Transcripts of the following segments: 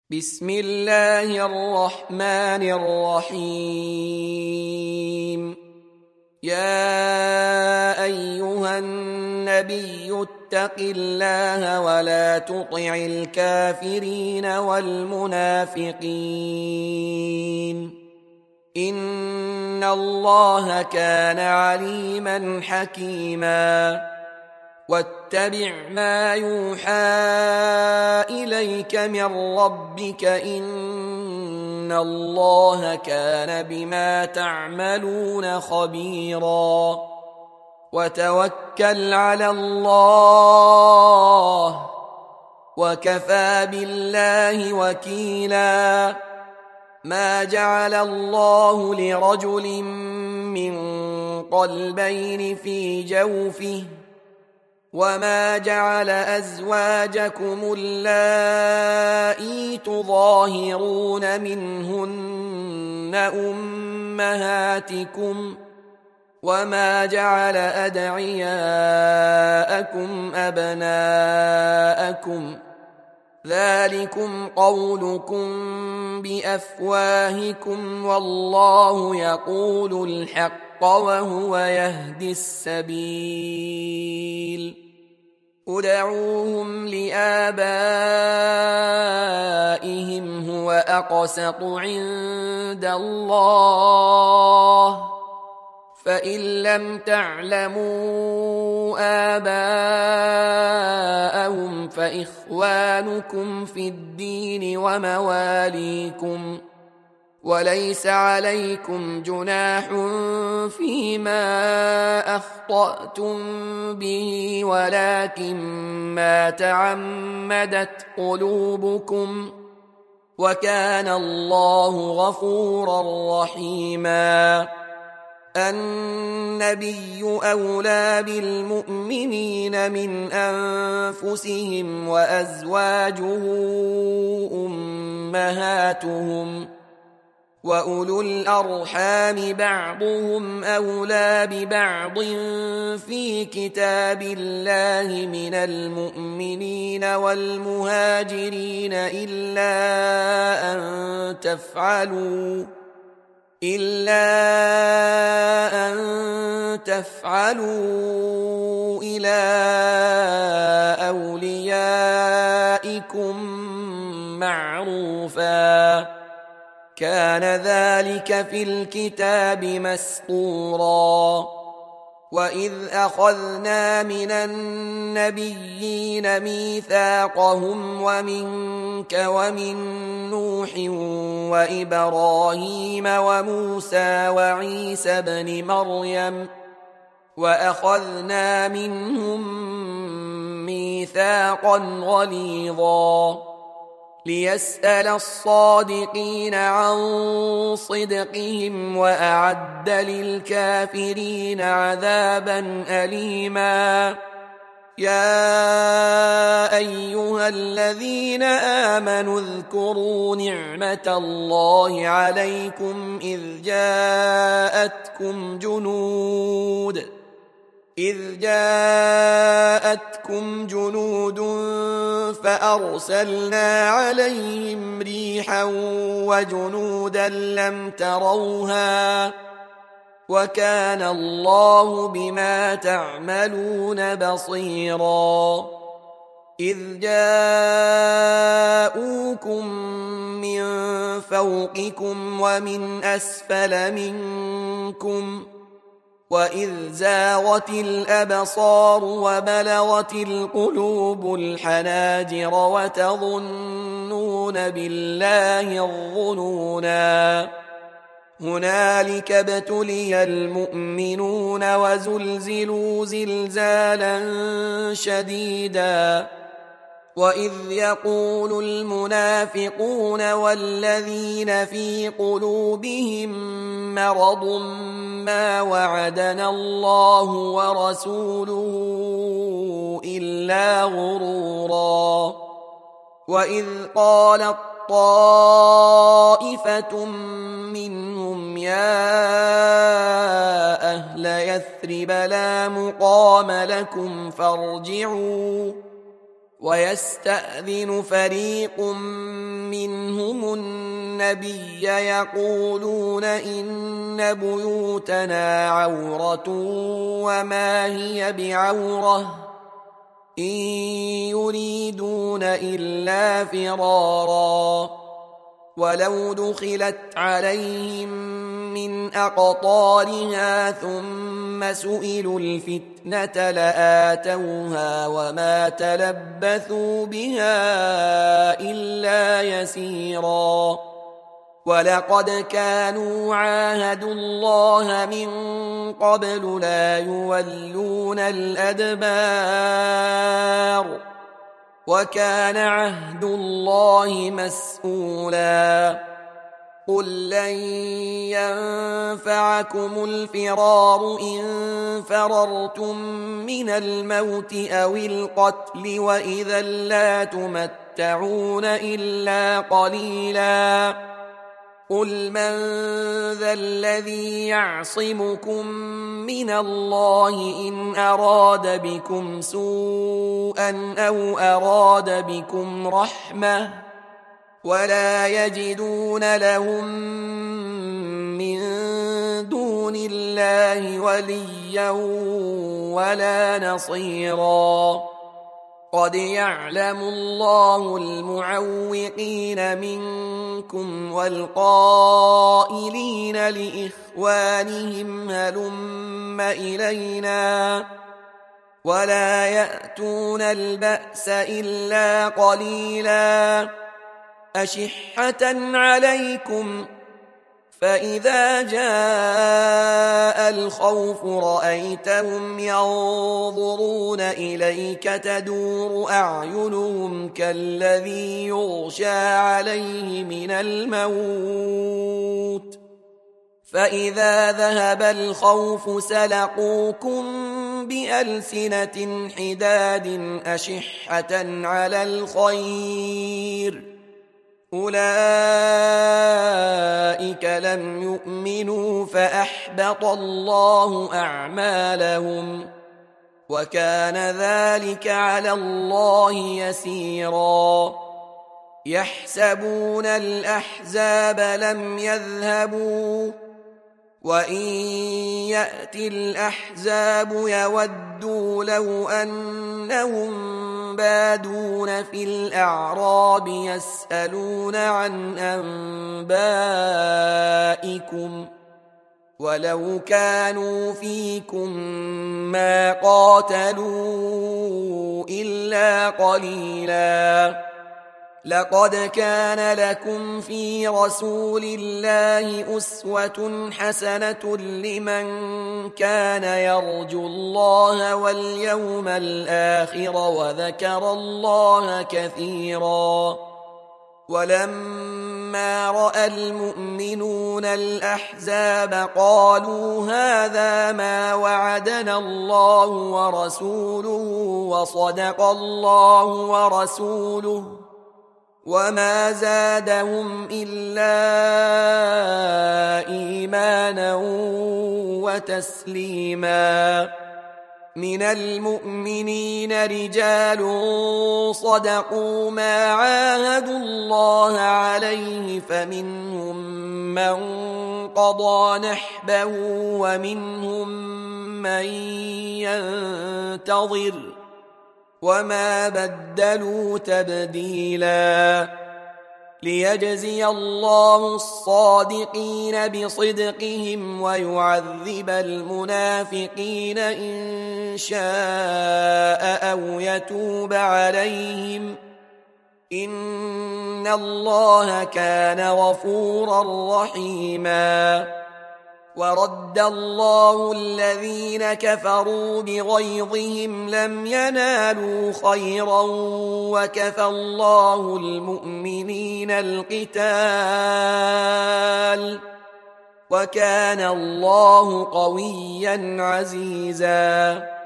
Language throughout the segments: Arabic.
بسم الله الرحمن الرحيم. يا أيها النبي اتق الله ولا تطع الكافرين والمنافقين إن الله كان عليما حكيما. واتبع ما يوحى إليك من ربك إن الله كان بما تعملون خبيرا. وتوكل على الله وكفى بالله وكيلا. ما جعل الله لرجل من قلبين في جوفه وما جعل أزواجكم اللائي تظاهرون منهن أمهاتكم وما جعل أدعياءكم أبناءكم ذلكم قولكم بأفواهكم والله يقول الحق وهو يهدي السبيل. ادعوهم لآبائهم هو أقسط عند الله فإن لم تعلموا آباءهم فإخوانكم في الدين ومواليكم وليس عليكم جناح فيما أخطأتم به ولكن ما تعمدت قلوبكم وكان الله غفورا رحيما. النبي أولى بالمؤمنين من أنفسهم وأزواجه أمهاتهم وأولو الأرحام بعضهم أولى ببعض في كتاب الله من المؤمنين والمهاجرين إلا أن تفعلوا إلى أوليائكم معروفا كان ذلك في الكتاب مسطورا. وإذ أخذنا من النبيين ميثاقهم ومنك ومن نوح وإبراهيم وموسى وعيسى بن مريم وأخذنا منهم ميثاقا غليظا ليسأل الصادقين عن صدقهم وأعد للكافرين عذابا أليما. يا أيها الذين آمنوا اذكروا نعمة الله عليكم إذ جاءتكم جنود فأرسلنا عليهم ريحا وجنودا لم تروها وكان الله بما تعملون بصيرا. إذ جاءوكم من فوقكم ومن أسفل منكم وإذ زاغت الأبصار وبلغت القلوب الحناجر وتظنون بالله الظنونا. هنالك ابتلي المؤمنون وزلزلوا زلزالا شديدا. وإذ يقول المنافقون والذين في قلوبهم مرض ما وعدنا الله ورسوله إلا غرورا. وإذ قالت طائفة منهم يا أهل يثرب لا مقام لكم فارجعوا ويستأذن فريق منهم النبي يقولون إن بيوتنا عورة وما هي بعورة إن يريدون إلا فرارا ولو دخلت عليهم من أقطارها ثم سئلوا الفتنة لآتوها وما تلبثوا بها إلا يسيرا ولقد كانوا عاهدوا الله من قبل لا يولون الأدبار وكان عهد الله مسؤولا قل لن ينفعكم الفرار إن فررتم من الموت أو القتل وإذا لا تمتعون إلا قليلا قل من ذا الذي يعصمكم من الله إن أراد بكم سوءا أو أراد بكم رحمة ولا يجدون لهم من دون الله وليا ولا نصيرا قد يعلم الله المعوقين منكم والقائلين لإخوانهم هلم إلينا ولا يأتون البأس إلا قليلا أشحة عليكم فإذا جاء الخوف رأيتهم ينظرون إليك تدور أعينهم كالذي يغشى عليه من الموت فإذا ذهب الخوف سلقوكم بألسنة حداد أشحة على الخير أولئك لم يؤمنوا فأحبط الله أعمالهم وكان ذلك على الله يسيرا يحسبون الأحزاب لم يذهبوا وإن يأتي الأحزاب يودوا لو أنهم بادون في الأعراب يسألون عن أنبائكم ولو كانوا فيكم ما قاتلوا إلا قليلا لقد كان لكم في رسول الله أسوة حسنة لمن كان يرجو الله واليوم الآخر وذكر الله كثيرا ولما رأى المؤمنون الأحزاب قالوا هذا ما وعدنا الله ورسوله وصدق الله ورسوله وما زادهم إلا إيمانا وتسليما من المؤمنين رجال صدقوا ما عاهدوا الله عليه فمنهم من قضى نحبه ومنهم من ينتظر وما بدلوا تبديلا ليجزي الله الصادقين بصدقهم ويعذب المنافقين إن شاء أو يتوب عليهم إن الله كان غفورا رحيما ورد الله الذين كفروا بغيظهم لم ينالوا خيرا وكفى الله المؤمنين القتال وكان الله قويا عزيزا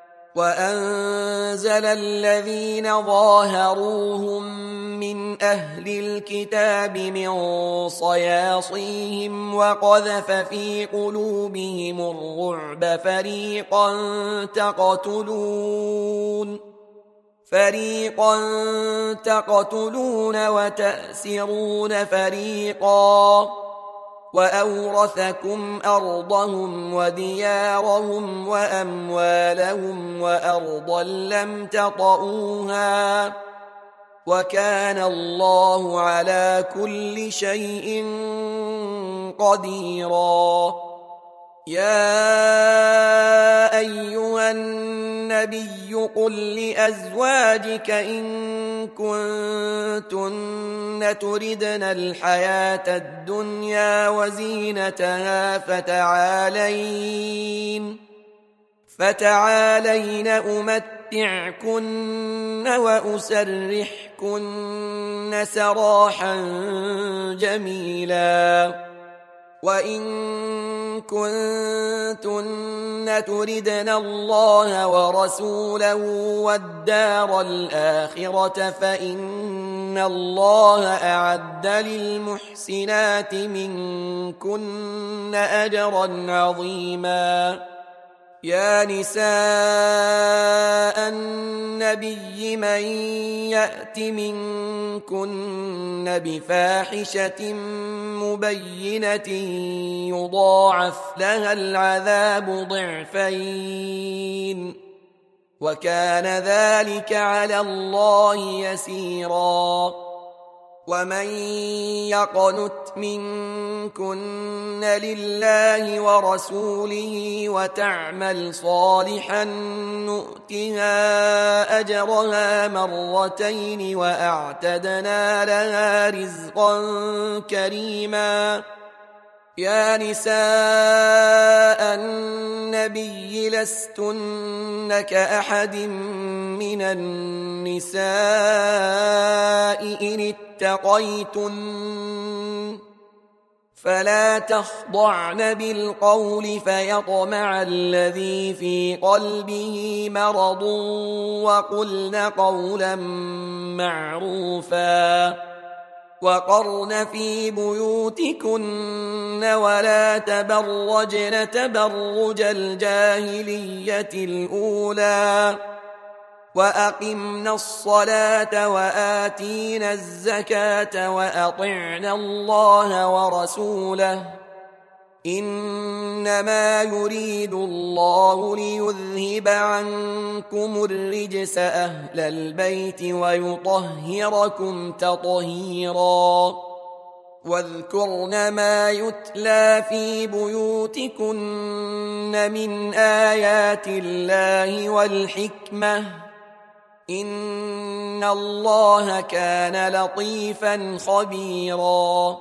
وأنزل الذين ظاهروهم من أهل الكتاب من صياصيهم وقذف في قلوبهم الرعب فريقا تقتلون فريقا تقتلون وتأسرون فريقا وأورثكم أرضهم وديارهم وأموالهم وأرضا لم تطئوها وكان الله على كل شيء قديرا. يا أيها النبي قل لأزواجك إن كنتن تردن الحياة الدنيا وزينتها فتعالين أمتعكن وأسرحكن سراحا جميلا. وإن كنتن تردن الله ورسوله والدار الآخرة فإن الله أعد للمحسنات منكن أجرا عظيما. يا نساء النبي من يأت منكن بفاحشة مبينة يضاعف لها العذاب ضعفين وكان ذلك على الله يسيرا. ومن يقنت منكن لله ورسوله وتعمل صالحا نؤتها أجرها مرتين وأعتدنا لها رزقا كريما. يا نساء النبي لستن كأحد من النساء إن اتقيتن فلا تخضعن بالقول فيطمع الذي في قلبه مرض وقلن قولا معروفا. وقرن في بيوتكن ولا تبرجن تبرج الجاهلية الأولى وأقمنا الصلاة وآتينا الزكاة وأطعنا الله ورسوله إنما يريد الله ليذهب عنكم الرجس أهل البيت ويطهركم تطهيرا. واذكرن ما يتلى في بيوتكن من آيات الله والحكمة إن الله كان لطيفا خبيرا.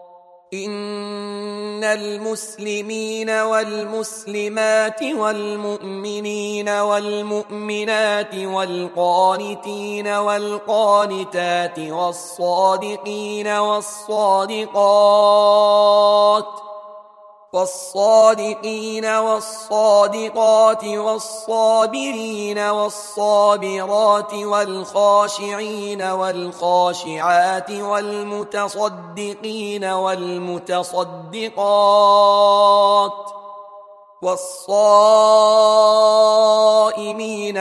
إن المسلمين والمسلمات والمؤمنين والمؤمنات والقانتين والقانتات والصادقين والصادقات والصابرين والصابرات والخاشعين والخاشعات والمتصدقين والمتصدقات والصائمين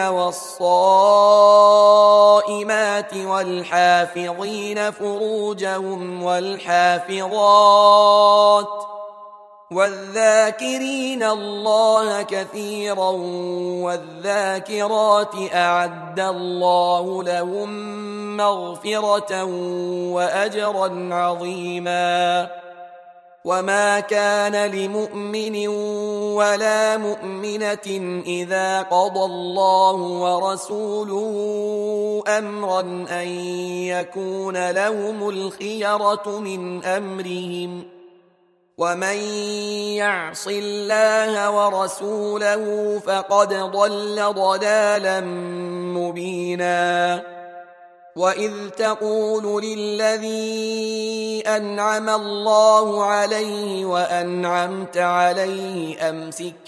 والصائمات والحافظين فروجهم والحافظات والذاكرين الله كثيرا والذاكرات أعد الله لهم مغفرة وأجرا عظيما. وما كان لمؤمن ولا مؤمنة إذا قضى الله ورسوله أمرا أن يكون لهم الخيرة من أمرهم ومن يعص الله ورسوله فقد ضل ضلالا مبينا. وإذ تقول للذي أنعم الله عليه وأنعمت عليه أمسك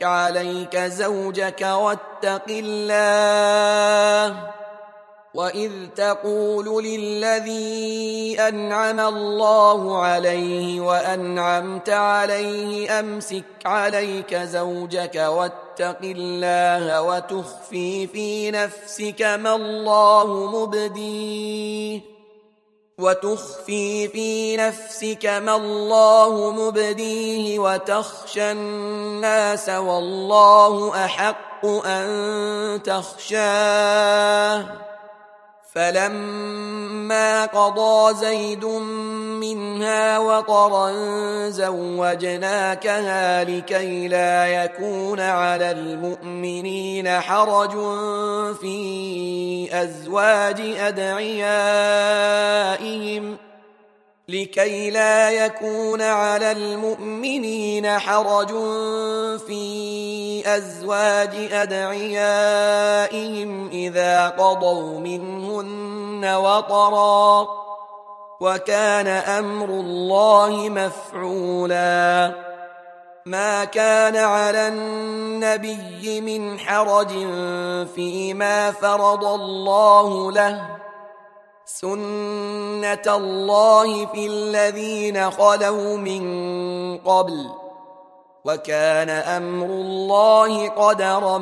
وإذ تقول للذي أنعم الله عليه وأنعمت عليه أمسك عليك زوجك واتق الله وتخفي في نفسك ما الله مبديه وتخشى الناس والله أحق أن تخشاه فلما قضى زيد منها وطرا زوجناكها لكي لا يكون على المؤمنين حرج في أزواج أدعيائهم إذا قضوا منهن وطرا وكان أمر الله مفعولا ما كان على النبي من حرج فيما فرض الله له سنة الله في الذين خلوا من قبل وكان أمر الله قدرا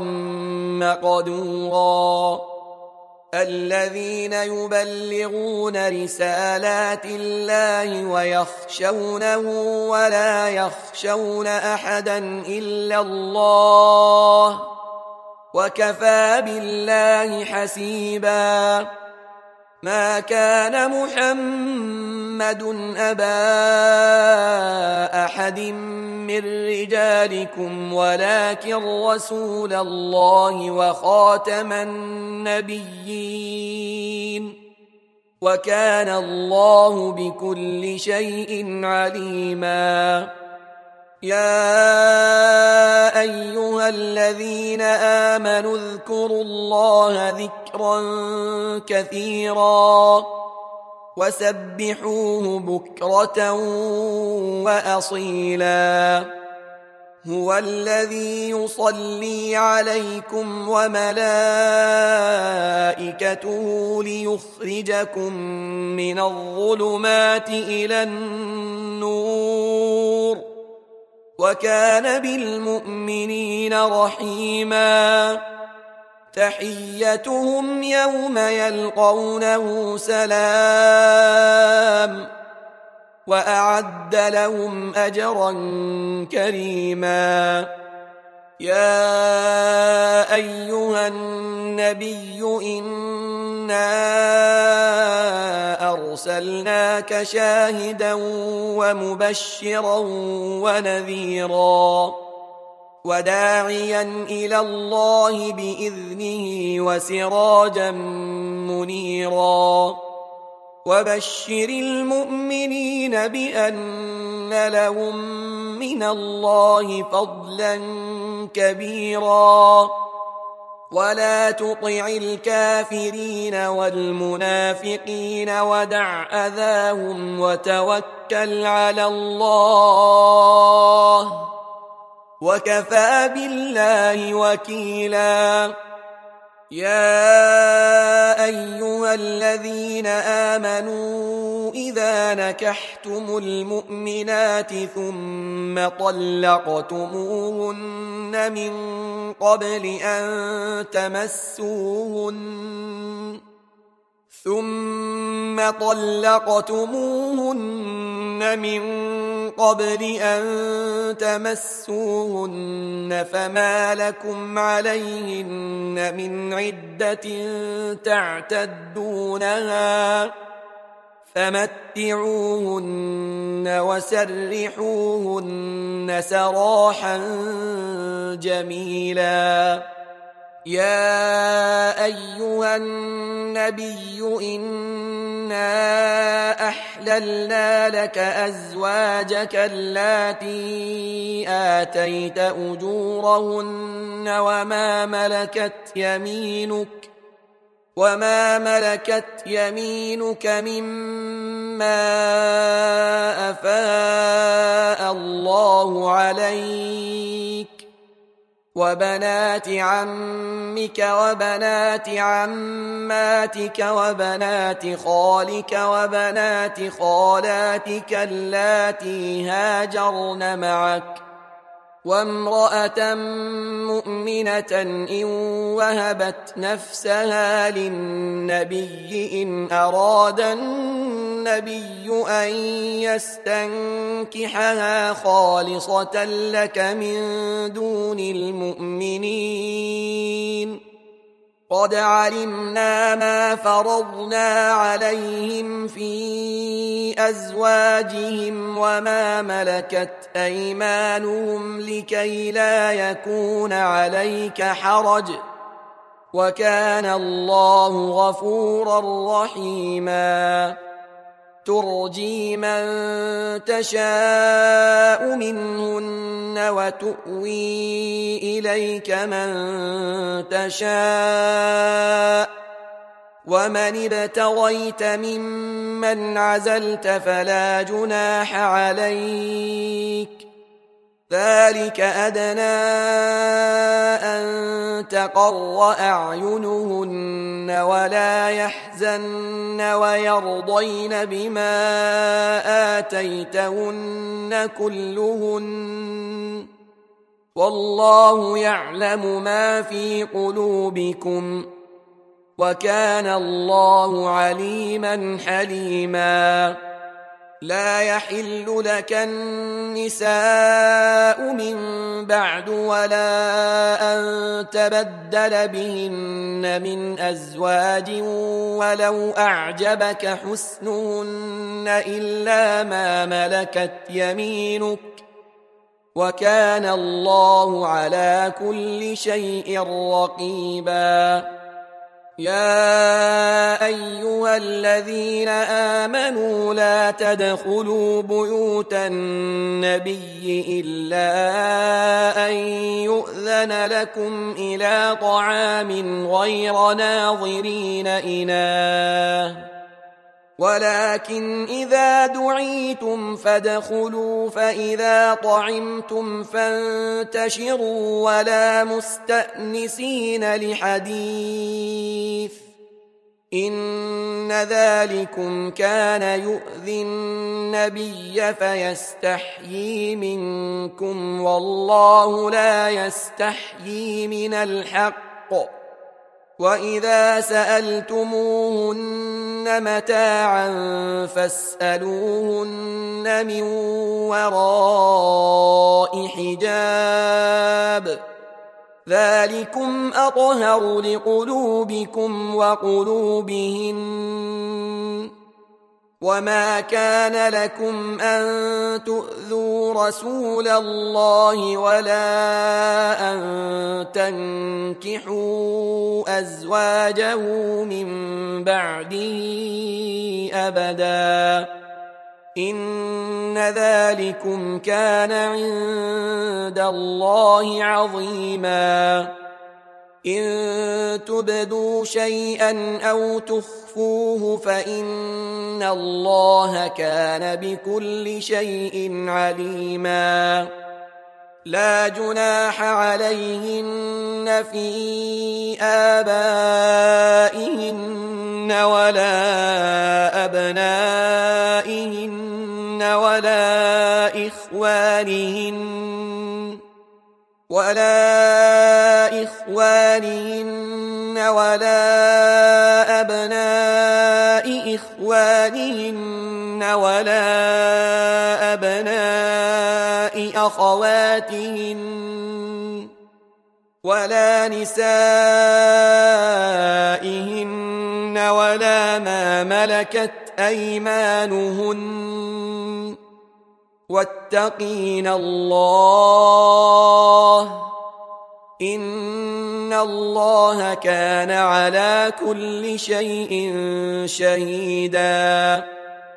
مقدورا الذين يبلغون رسالات الله ويخشونه ولا يخشون أحدا إلا الله وكفى بالله حسيبا ما كان محمد أبا أحد من رجالكم ولكن رسول الله وخاتم النبيين وكان الله بكل شيء عليما يا أيها الذين آمنوا اذكروا الله ذكرا كثيرا وسبحوه بكرة وأصيلا هو الذي يصلي عليكم وملائكته ليخرجكم من الظلمات إلى النور وكان بالمؤمنين رحيما تحيتهم يوم يلقونه سلام وأعد لهم أجرا كريما يا أيها النبي إنا أرسلناك شاهدا ومبشرا ونذيرا وداعيا إلى الله بإذنه وسراجا منيرا وبشر المؤمنين بأن لهم من الله فضلا كبيرا ولا تطع الكافرين والمنافقين ودع أذاهم وتوكل على الله وكفى بالله وكيلا يا أيها الذين آمنوا إذا نكحتم المؤمنات ثم طلقتموهن من قبل أن تمسوهن فما لكم عليهن من عدة تعتدونها فمتعوهن وسرحوهن سراحا جميلا يا أيها النبي إنا أحللنا لك أزواجك اللاتي آتيت أجورهن وما ملكت يمينك مما أفاء الله عليك وبنات عمك وبنات عماتك وبنات خالك وبنات خالاتك اللاتي هاجرن معك وامرأة مؤمنة إن وهبت نفسها للنبي إن أراد النبي أن يستنكحها خالصة لك من دون المؤمنين قد علمنا ما فرضنا عليهم في أزواجهم وما ملكت أيمانهم لكي لا يكون عليك حرج وكان الله غفورا رحيما ترجي من تشاء منهن وتؤوي إليك من تشاء ومن ابتغيت ممن عزلت فلا جناح عليك ذلك أدنى أن تقر أعينهن ولا يحزن ويرضين بما آتيتهن كلهن والله يعلم ما في قلوبكم وكان الله عليما حليما لا يحل لك النساء من بعد ولا أن تبدل بهن من أزواج ولو أعجبك حسنهن إلا ما ملكت يمينك وكان الله على كل شيء رقيبا يا أيها الذين آمنوا لا تدخلوا بيوت النبي إلا أن يؤذن لكم إلى طعام غير ناظرين إناه ولكن إذا دعيتم فادخلوا فإذا طعمتم فانتشروا ولا مستأنسين لحديث إن ذلكم كان يؤذي النبي فيستحيي منكم والله لا يستحيي من الحق وإذا سألتموهن متاعا فاسألوهن من وراء حجاب ذلكم أطهر لقلوبكم وقلوبهن وما كان لكم أن تؤذوا رسول الله ولا أن تنكحوا أزواجه من بعده أبدا إن ذلكم كان عند الله عظيما إن تبدوا شيئا أو تخفوه فإن الله كان بكل شيء عليما لا جناح عليهن في آبائهن ولا أبنائهن ولا إخوانهن ولا أبناء إخوانهن ولا أبناء أخواتهن ولا نسائهن ولا ما ملكت أيمانهن واتقين الله إن الله كان على كل شيء شهيدا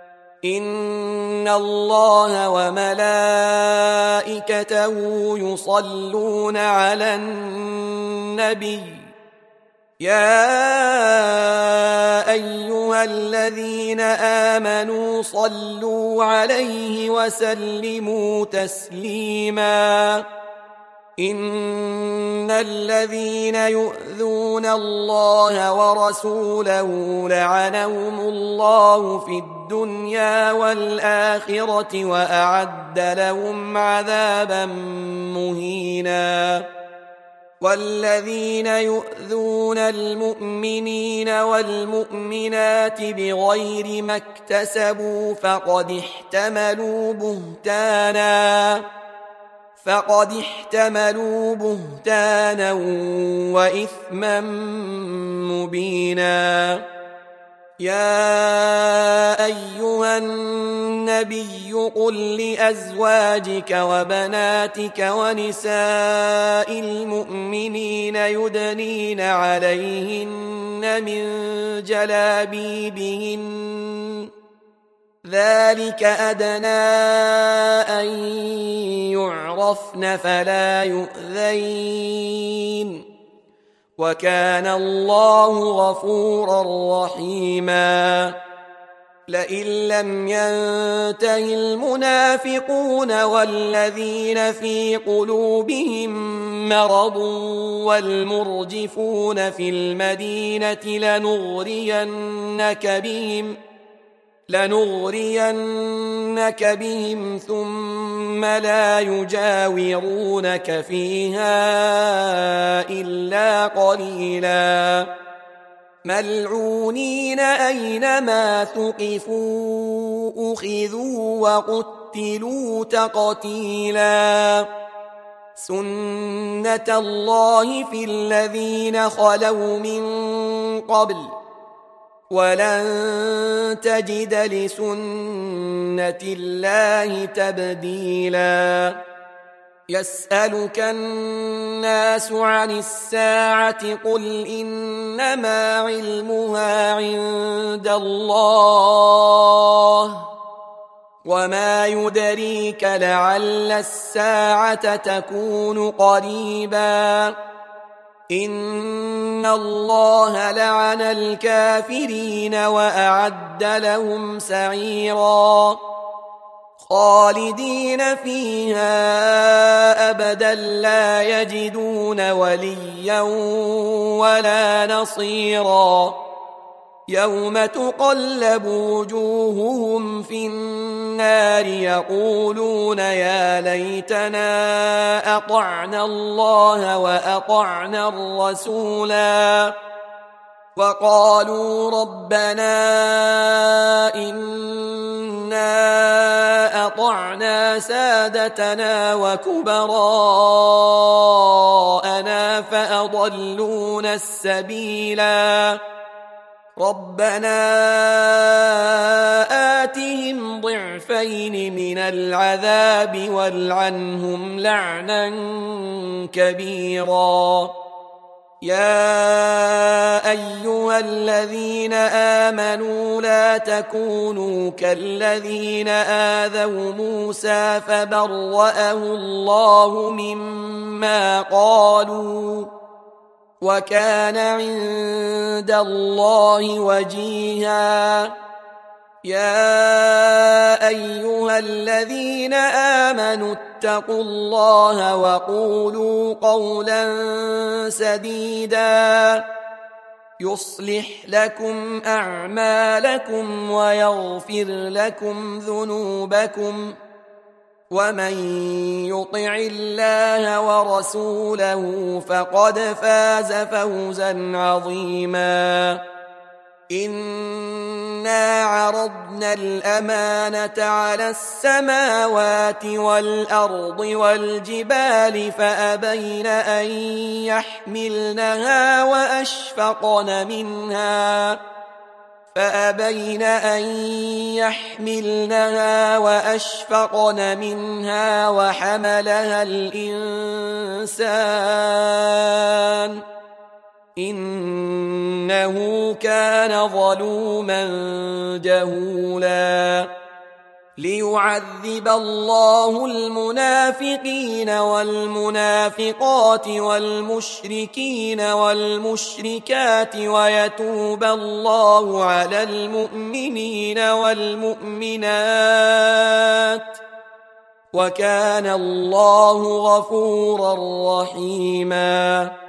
إن الله وملائكته يصلون على النبي يا أيها الذين آمنوا صلوا عليه وسلموا تسليما إن الذين يؤذون الله ورسوله لعنهم الله في الدنيا والآخرة وأعد لهم عذابا مهينا والذين يؤذون المؤمنين والمؤمنات بغير ما اكتسبوا فقد احتملوا بهتانا وإثما مبينا يا أيها النبي قل لأزواجك وبناتك ونساء المؤمنين يدنين عليهن من جلابيبهن ذلك أدنى أن يعرفن فلا يؤذين وكان الله غفورا رحيما لئن لم ينته المنافقون والذين في قلوبهم مرض والمرجفون في المدينة لنغرينك بهم ثم لا يجاورونك فيها إلا قليلا ملعونين أينما ثقفوا أخذوا وقتلوا تقتيلا سنة الله في الذين خلوا من قبل ولن تجد لسنة الله تبديلا يسألك الناس عن الساعة قل إنما علمها عند الله وما يدريك لعل الساعة تكون قريبا إن الله لعن الكافرين وأعد لهم سعيرا خالدين فيها أبدا لا يجدون وليا ولا نصيرا يوم تقلب وجوههم في النار يقولون يا ليتنا أطعنا الله وأطعنا الرسولا وقالوا ربنا إنا أطعنا سادتنا وكبراءنا فأضلونا السبيلا ربنا آتهم ضعفين من العذاب والعنهم لعنا كبيرا يا أيها الذين آمنوا لا تكونوا كالذين آذوا موسى فبرأه الله مما قالوا وكان عند الله وجيها يا أيها الذين آمنوا اتقوا الله وقولوا قولا سديدا يصلح لكم أعمالكم ويغفر لكم ذنوبكم ومن يطع الله ورسوله فقد فاز فوزا عظيما إنا عرضنا الأمانة على السماوات والأرض والجبال فأبين أن يحملنها وأشفقن منها وحملها الإنسان إنه كان ظلوما جهولا ليعذب الله المنافقين والمنافقات والمشركين والمشركات ويتوب الله على المؤمنين والمؤمنات وكان الله غفورا رحيما